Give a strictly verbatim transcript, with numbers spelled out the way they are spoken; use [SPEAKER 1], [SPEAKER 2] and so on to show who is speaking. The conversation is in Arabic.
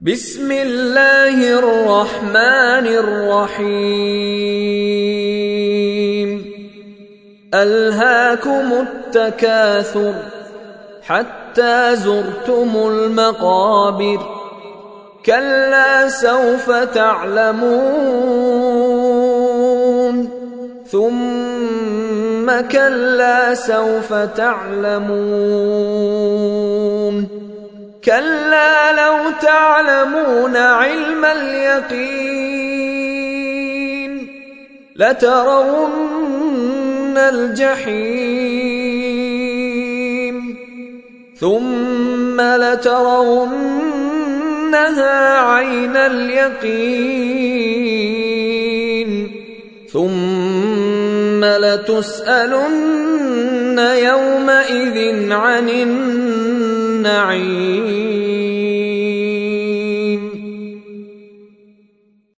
[SPEAKER 1] بسم الله الرحمن الرحيم ألهاكم التكاثر حتى زرتم المقابر كلا سوف تعلمون ثم كلا سوف تعلمون كلا لو تعلمون علم اليقين لترون الجحيم ثم لترونها عين اليقين ثم لتسألن يومئذ عن النعيم